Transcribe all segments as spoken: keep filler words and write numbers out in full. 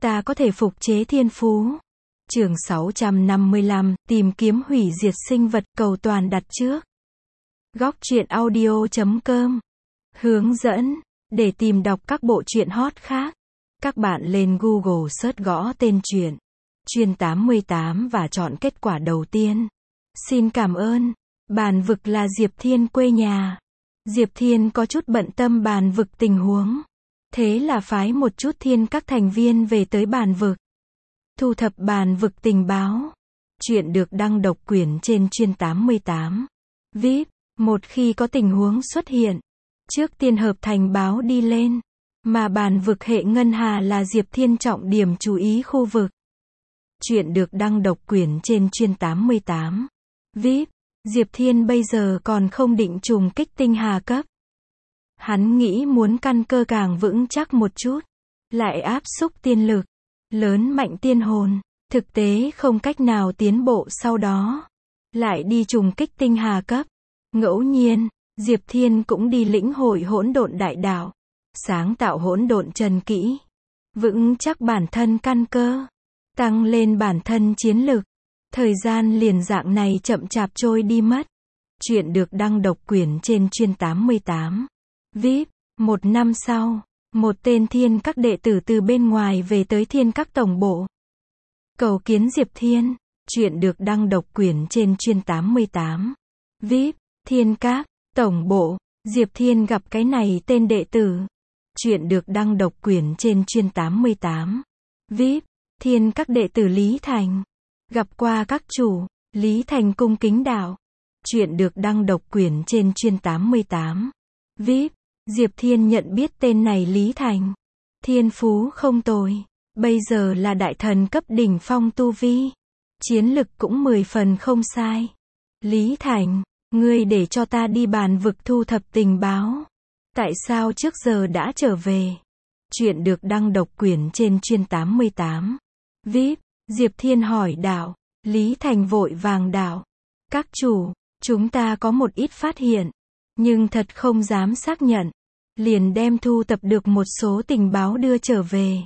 ta có thể phục chế thiên phú. Chương sáu trăm năm mươi lăm, tìm kiếm hủy diệt sinh vật, cầu toàn đặt trước. Góc truyện audio chấm com. Hướng dẫn, để tìm đọc các bộ truyện hot khác, các bạn lên Google search gõ tên truyện Chuyên tám mươi tám và chọn kết quả đầu tiên. Xin cảm ơn. Bàn vực là Diệp Thiên quê nhà. Diệp Thiên có chút bận tâm bàn vực tình huống. Thế là phái một chút thiên các thành viên về tới bàn vực. Thu thập bàn vực tình báo. Chuyện được đăng độc quyền trên Chuyên tám mươi tám. vê i pê, một khi có tình huống xuất hiện, trước tiên hợp thành báo đi lên. Mà bàn vực hệ ngân hà là Diệp Thiên trọng điểm chú ý khu vực. Chuyện được đăng độc quyền trên Chuyên tám mươi tám. vê i pê, Diệp Thiên bây giờ còn không định trùng kích tinh hà cấp. Hắn nghĩ muốn căn cơ càng vững chắc một chút, lại áp xúc tiên lực, lớn mạnh tiên hồn, thực tế không cách nào tiến bộ sau đó, lại đi trùng kích tinh hà cấp. Ngẫu nhiên, Diệp Thiên cũng đi lĩnh hội hỗn độn đại đạo, sáng tạo hỗn độn chân kỹ, vững chắc bản thân căn cơ, tăng lên bản thân chiến lực. Thời gian liền dạng này chậm chạp trôi đi mất. Chuyện được đăng độc quyền trên Chuyên tám mươi tám. vê i pê, một năm sau, một tên thiên các đệ tử từ bên ngoài về tới thiên các tổng bộ. Cầu kiến Diệp Thiên. Chuyện được đăng độc quyền trên Chuyên tám mươi tám. vê i pê, thiên các, tổng bộ, Diệp Thiên gặp cái này tên đệ tử. Chuyện được đăng độc quyền trên Chuyên tám mươi tám. vê i pê, thiên các đệ tử Lý Thành. Gặp qua các chủ, Lý Thành cung kính đạo. Chuyện được đăng độc quyền trên Chuyên tám mươi tám. vê i pê, Diệp Thiên nhận biết tên này Lý Thành. Thiên phú không tồi, bây giờ là đại thần cấp đỉnh phong tu vi. Chiến lực cũng mười phần không sai. Lý Thành, ngươi để cho ta đi bàn vực thu thập tình báo. Tại sao trước giờ đã trở về? Chuyện được đăng độc quyền trên Chuyên tám mươi tám. vê i pê, Diệp Thiên hỏi đạo. Lý Thành vội vàng đạo. Các chủ, chúng ta có một ít phát hiện, nhưng thật không dám xác nhận. Liền đem thu tập được một số tình báo đưa trở về.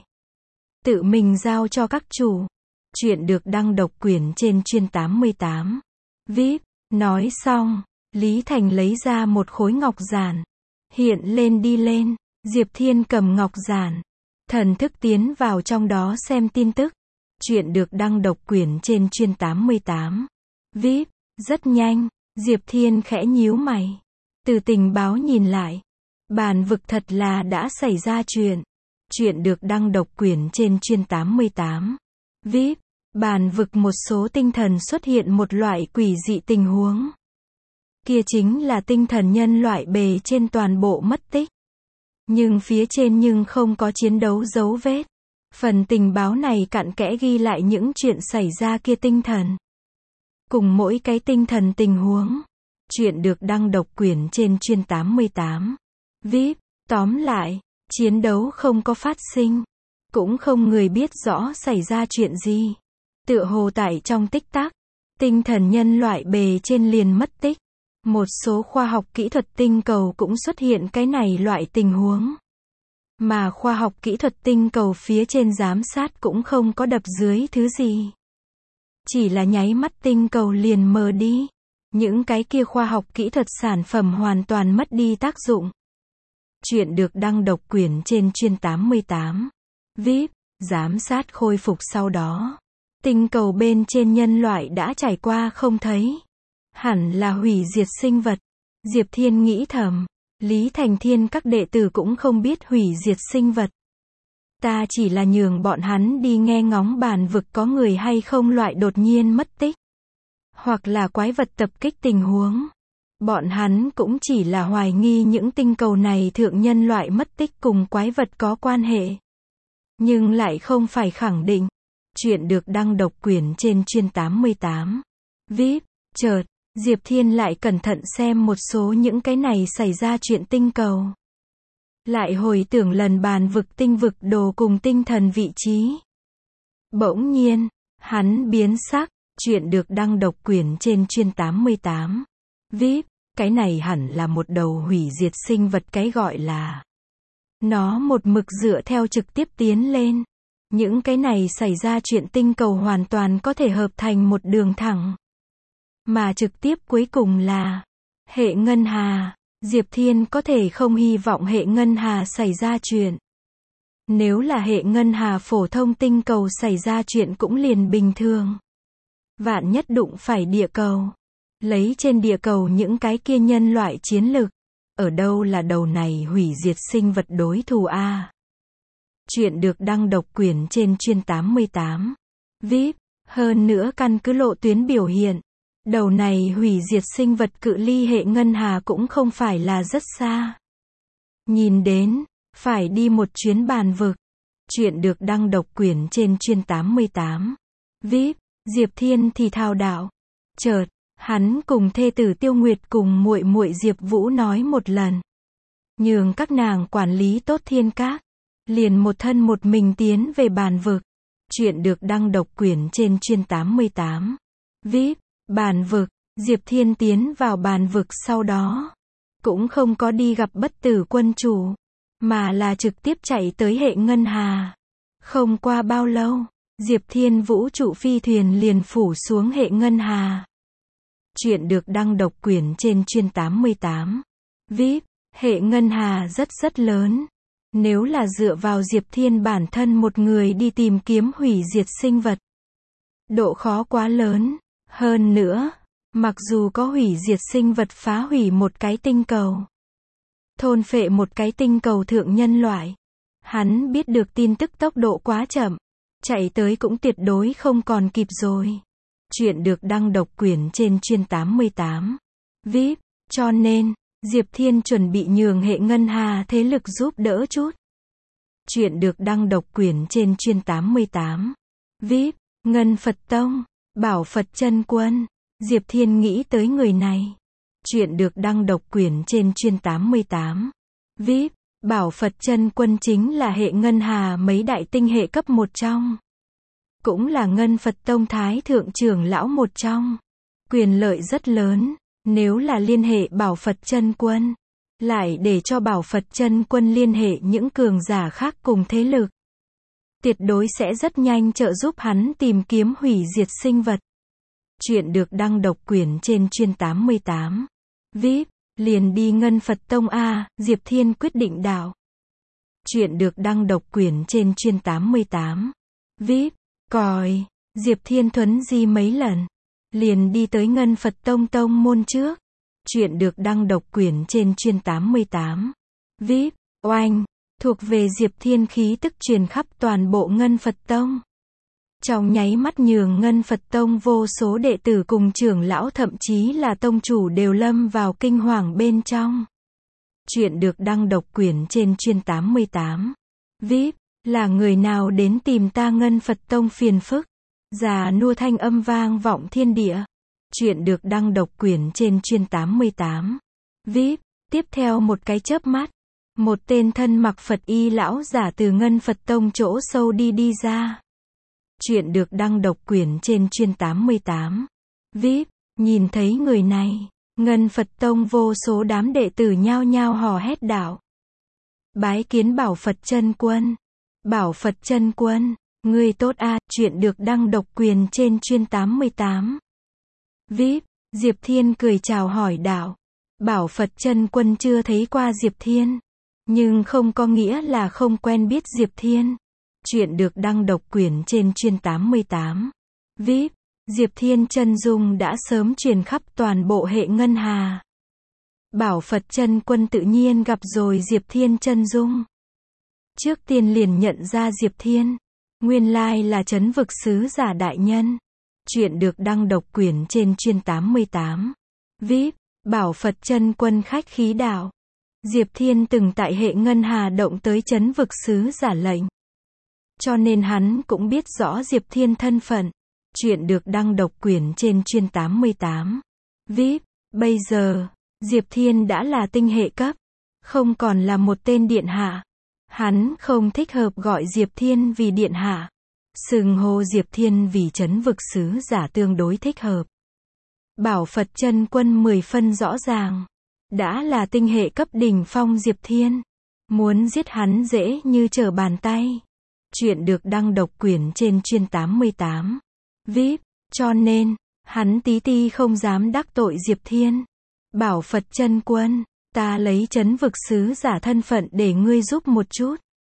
Tự mình giao cho các chủ. Chuyện được đăng độc quyền trên Chuyên tám mươi tám. vê i pê, nói xong, Lý Thành lấy ra một khối ngọc giản. Hiện lên đi lên, Diệp Thiên cầm ngọc giản. Thần thức tiến vào trong đó xem tin tức. Chuyện được đăng độc quyền trên Chuyên tám mươi tám. vê i pê, rất nhanh, Diệp Thiên khẽ nhíu mày. Từ tình báo nhìn lại, bàn vực thật là đã xảy ra chuyện. Chuyện được đăng độc quyền trên Chuyên tám mươi tám. vê i pê, bàn vực một số tinh thần xuất hiện một loại quỷ dị tình huống. Kia chính là tinh thần nhân loại bề trên toàn bộ mất tích. Nhưng phía trên nhưng không có chiến đấu dấu vết. Phần tình báo này cặn kẽ ghi lại những chuyện xảy ra kia tinh thần. Cùng mỗi cái tinh thần tình huống. Chuyện được đăng độc quyền trên Chuyên tám mươi tám. vê i pê, tóm lại, chiến đấu không có phát sinh. Cũng không người biết rõ xảy ra chuyện gì. Tựa hồ tại trong tích tắc, tinh thần nhân loại bề trên liền mất tích. Một số khoa học kỹ thuật tinh cầu cũng xuất hiện cái này loại tình huống. Mà khoa học kỹ thuật tinh cầu phía trên giám sát cũng không có đập dưới thứ gì. Chỉ là nháy mắt tinh cầu liền mờ đi. Những cái kia khoa học kỹ thuật sản phẩm hoàn toàn mất đi tác dụng. Chuyện được đăng độc quyền trên Chuyên tám mươi tám. vê i pê, giám sát khôi phục sau đó. Tinh cầu bên trên nhân loại đã trải qua không thấy. Hẳn là hủy diệt sinh vật. Diệp Thiên nghĩ thầm. Lý Thành thiên các đệ tử cũng không biết hủy diệt sinh vật. Ta chỉ là nhường bọn hắn đi nghe ngóng bàn vực có người hay không loại đột nhiên mất tích. Hoặc là quái vật tập kích tình huống. Bọn hắn cũng chỉ là hoài nghi những tinh cầu này thượng nhân loại mất tích cùng quái vật có quan hệ. Nhưng lại không phải khẳng định. Chuyện được đăng độc quyền trên Chuyên tám mươi tám. vê i pê, chợt, Diệp Thiên lại cẩn thận xem một số những cái này xảy ra chuyện tinh cầu. Lại hồi tưởng lần bàn vực tinh vực đồ cùng tinh thần vị trí. Bỗng nhiên, hắn biến sắc. Chuyện được đăng độc quyền trên Chuyên tám mươi tám. vê i pê, cái này hẳn là một đầu hủy diệt sinh vật cái gọi là. Nó một mực dựa theo trực tiếp tiến lên. Những cái này xảy ra chuyện tinh cầu hoàn toàn có thể hợp thành một đường thẳng. Mà trực tiếp cuối cùng là hệ ngân hà. Diệp Thiên có thể không hy vọng hệ ngân hà xảy ra chuyện. Nếu là hệ ngân hà phổ thông tinh cầu xảy ra chuyện cũng liền bình thường. Vạn nhất đụng phải địa cầu. Lấy trên địa cầu những cái kia nhân loại chiến lực. Ở đâu là đầu này hủy diệt sinh vật đối thủ a? Chuyện được đăng độc quyền trên chuyên tám mươi tám. vê i pê, hơn nữa căn cứ lộ tuyến biểu hiện. Đầu này hủy diệt sinh vật cự ly hệ ngân hà cũng không phải là rất xa. Nhìn đến, phải đi một chuyến bàn vực. Chuyện được đăng độc quyền trên chuyên tám mươi tám. vê i pê, Diệp Thiên thì thao đạo. Chợt, hắn cùng thê tử Tiêu Nguyệt cùng muội muội Diệp Vũ nói một lần. Nhường các nàng quản lý tốt thiên các. Liền một thân một mình tiến về bàn vực. Chuyện được đăng độc quyền trên chuyên tám mươi tám. vê i pê, bàn vực, Diệp Thiên tiến vào bàn vực sau đó. Cũng không có đi gặp bất tử quân chủ. Mà là trực tiếp chạy tới hệ ngân hà. Không qua bao lâu, Diệp Thiên vũ trụ phi thuyền liền phủ xuống hệ ngân hà. Chuyện được đăng độc quyền trên chuyên tám mươi tám. vê i pê, hệ ngân hà rất rất lớn. Nếu là dựa vào Diệp Thiên bản thân một người đi tìm kiếm hủy diệt sinh vật. Độ khó quá lớn. Hơn nữa, mặc dù có hủy diệt sinh vật phá hủy một cái tinh cầu. Thôn phệ một cái tinh cầu thượng nhân loại. Hắn biết được tin tức tốc độ quá chậm. Chạy tới cũng tuyệt đối không còn kịp rồi. Chuyện được đăng độc quyền trên chuyên tám mươi tám. vê i pê, cho nên, Diệp Thiên chuẩn bị nhường hệ ngân hà thế lực giúp đỡ chút. Chuyện được đăng độc quyền trên chuyên tám mươi tám. vê i pê, Ngân Phật Tông, Bảo Phật Chân Quân. Diệp Thiên nghĩ tới người này. Chuyện được đăng độc quyền trên chuyên tám mươi tám. vê i pê, Bảo Phật Chân Quân chính là hệ ngân hà mấy đại tinh hệ cấp một trong. Cũng là Ngân Phật Tông Thái Thượng trưởng lão một trong. Quyền lợi rất lớn. Nếu là liên hệ Bảo Phật Chân Quân, lại để cho Bảo Phật Chân Quân liên hệ những cường giả khác cùng thế lực. Tuyệt đối sẽ rất nhanh trợ giúp hắn tìm kiếm hủy diệt sinh vật. Chuyện được đăng độc quyền trên chuyên tám mươi tám. vê i pê, liền đi Ngân Phật Tông A, Diệp Thiên quyết định đạo. Chuyện được đăng độc quyền trên chuyên tám mươi tám. vê i pê, còi, Diệp Thiên thuấn di mấy lần. Liền đi tới Ngân Phật Tông Tông môn trước. Chuyện được đăng độc quyền trên chuyên tám mươi tám. vê i pê, oanh, thuộc về Diệp Thiên khí tức truyền khắp toàn bộ Ngân Phật Tông. Trong nháy mắt nhường Ngân Phật Tông vô số đệ tử cùng trưởng lão thậm chí là tông chủ đều lâm vào kinh hoàng bên trong. Chuyện được đăng độc quyền trên chuyên tám mươi tám. vê i pê, là người nào đến tìm ta Ngân Phật Tông phiền phức? Già nua thanh âm vang vọng thiên địa. Chuyện được đăng độc quyền trên chuyên tám mươi tám. vê i pê, tiếp theo một cái chớp mắt. Một tên thân mặc Phật y lão giả từ Ngân Phật Tông chỗ sâu đi đi ra. Chuyện được đăng độc quyền trên chuyên tám mươi tám. vê i pê, nhìn thấy người này. Ngân Phật Tông vô số đám đệ tử nhao nhao hò hét đạo. Bái kiến Bảo Phật Chân Quân. Bảo Phật Chân Quân. Người tốt a, à, chuyện được đăng độc quyền trên chuyên tám mươi tám. vê i pê, Diệp Thiên cười chào hỏi đạo. Bảo Phật Chân Quân chưa thấy qua Diệp Thiên. Nhưng không có nghĩa là không quen biết Diệp Thiên. Chuyện được đăng độc quyền trên chuyên tám mươi tám. vê i pê, Diệp Thiên chân dung đã sớm truyền khắp toàn bộ hệ ngân hà. Bảo Phật Chân Quân tự nhiên gặp rồi Diệp Thiên chân dung. Trước tiên liền nhận ra Diệp Thiên. Nguyên lai là Trấn Vực Sứ Giả đại nhân. Chuyện được đăng độc quyền trên chuyên tám mươi tám. vê i pê, Bảo Phật Chân Quân khách khí đạo. Diệp Thiên từng tại hệ ngân hà động tới Trấn Vực Sứ Giả lệnh. Cho nên hắn cũng biết rõ Diệp Thiên thân phận. Chuyện được đăng độc quyền trên chuyên tám mươi tám. vê i pê, bây giờ, Diệp Thiên đã là tinh hệ cấp. Không còn là một tên điện hạ. Hắn không thích hợp gọi Diệp Thiên vì điện hạ. Xưng hô Diệp Thiên vì Trấn Vực Sứ Giả tương đối thích hợp. Bảo Phật Chân Quân mười phân rõ ràng. Đã là tinh hệ cấp đỉnh phong Diệp Thiên. Muốn giết hắn dễ như trở bàn tay. Chuyện được đăng độc quyền trên chuyên tám mươi tám. vê i pê, cho nên, hắn tí ti không dám đắc tội Diệp Thiên. Bảo Phật Chân Quân, ta lấy Trấn Vực Sứ Giả thân phận để ngươi giúp một chút.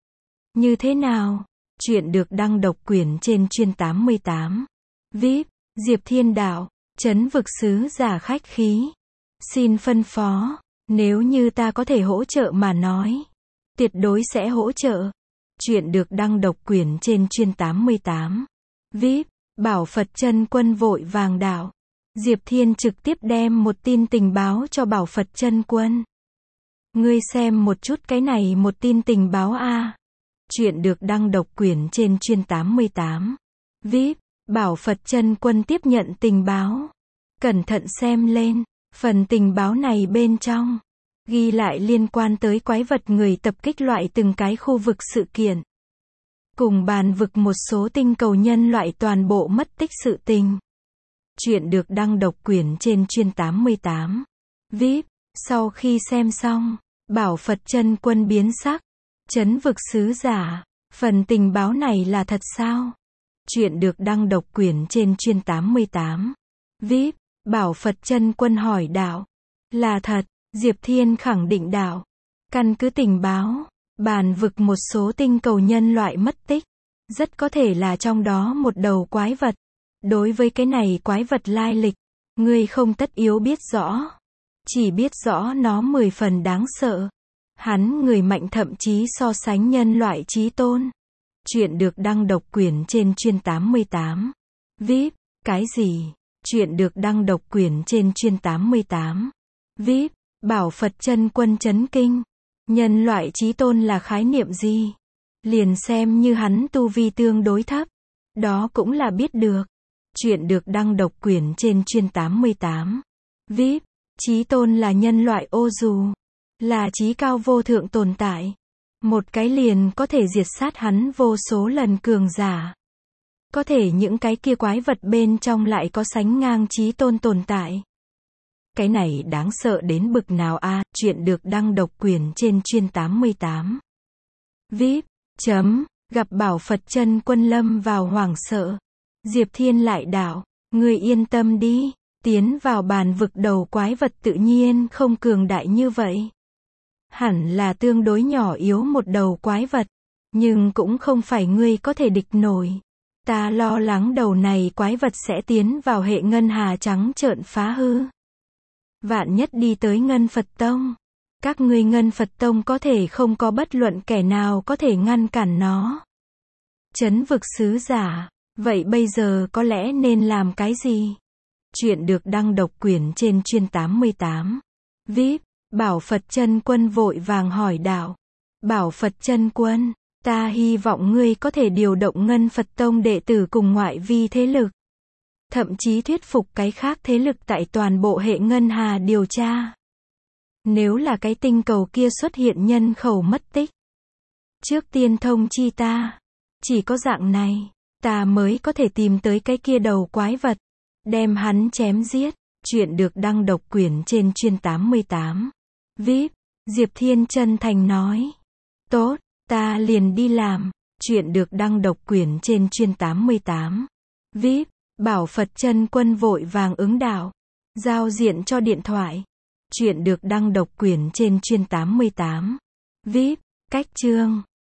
Như thế nào? Chuyện được đăng độc quyền trên chuyên tám mươi tám. vê i pê, Diệp Thiên đạo, Trấn Vực Sứ Giả khách khí. Xin phân phó, nếu như ta có thể hỗ trợ mà nói, tuyệt đối sẽ hỗ trợ. Chuyện được đăng độc quyền trên chuyên tám mươi tám. vê i pê, Bảo Phật Chân Quân vội vàng đạo. Diệp Thiên trực tiếp đem một tin tình báo cho Bảo Phật Chân Quân. Ngươi xem một chút cái này một tin tình báo a. Chuyện được đăng độc quyền trên chuyên tám mươi tám. vê i pê, Bảo Phật Chân Quân tiếp nhận tình báo. Cẩn thận xem lên, phần tình báo này bên trong ghi lại liên quan tới quái vật người tập kích loại từng cái khu vực sự kiện. Cùng bàn vực một số tinh cầu nhân loại toàn bộ mất tích sự tình. Chuyện được đăng độc quyền trên chuyên tám mươi tám. vê i pê, sau khi xem xong, Bảo Phật Chân Quân biến sắc. Trấn Vực Sứ Giả, phần tình báo này là thật sao? Chuyện được đăng độc quyền trên chuyên tám mươi tám. vê i pê, Bảo Phật Chân Quân hỏi đạo. Là thật, Diệp Thiên khẳng định đạo. Căn cứ tình báo, bàn vực một số tinh cầu nhân loại mất tích. Rất có thể là trong đó một đầu quái vật. Đối với cái này quái vật lai lịch, ngươi không tất yếu biết rõ. Chỉ biết rõ nó mười phần đáng sợ. Hắn người mạnh thậm chí so sánh nhân loại chí tôn. Chuyện được đăng độc quyền trên chuyên tám mươi tám. vê i pê, cái gì? Chuyện được đăng độc quyền trên chuyên tám mươi tám. vê i pê, Bảo Phật Chân Quân chấn kinh. Nhân loại chí tôn là khái niệm gì? Liền xem như hắn tu vi tương đối thấp. Đó cũng là biết được. Chuyện được đăng độc quyền trên chuyên tám mươi tám. vê i pê, chí tôn là nhân loại ô dù. Là chí cao vô thượng tồn tại. Một cái liền có thể diệt sát hắn vô số lần cường giả. Có thể những cái kia quái vật bên trong lại có sánh ngang chí tôn tồn tại. Cái này đáng sợ đến bực nào a? À, chuyện được đăng độc quyền trên chuyên tám mươi tám. vê i pê, chấm, gặp Bảo Phật Chân Quân lâm vào hoảng sợ. Diệp Thiên lại đạo, ngươi yên tâm đi, tiến vào bàn vực đầu quái vật tự nhiên không cường đại như vậy. Hẳn là tương đối nhỏ yếu một đầu quái vật, nhưng cũng không phải ngươi có thể địch nổi. Ta lo lắng đầu này quái vật sẽ tiến vào hệ ngân hà trắng trợn phá hư. Vạn nhất đi tới Ngân Phật Tông. Các ngươi Ngân Phật Tông có thể không có bất luận kẻ nào có thể ngăn cản nó. Trấn Vực Sứ Giả, vậy bây giờ có lẽ nên làm cái gì? Chuyện được đăng độc quyền trên chuyên tám mươi tám. vê i pê, Bảo Phật Chân Quân vội vàng hỏi đạo. Bảo Phật Chân Quân, ta hy vọng ngươi có thể điều động Ngân Phật Tông đệ tử cùng ngoại vi thế lực. Thậm chí thuyết phục cái khác thế lực tại toàn bộ hệ ngân hà điều tra. Nếu là cái tinh cầu kia xuất hiện nhân khẩu mất tích. Trước tiên thông chi ta. Chỉ có dạng này, ta mới có thể tìm tới cái kia đầu quái vật. Đem hắn chém giết. Chuyện được đăng độc quyền trên chuyên tám mươi tám. vê i pê, Diệp Thiên chân thành nói. Tốt, ta liền đi làm. Chuyện được đăng độc quyền trên chuyên tám mươi tám. vê i pê, Bảo Phật Chân Quân vội vàng ứng đạo. Giao diện cho điện thoại. Chuyện được đăng độc quyền trên chuyên tám mươi tám. vê i pê, cách chương.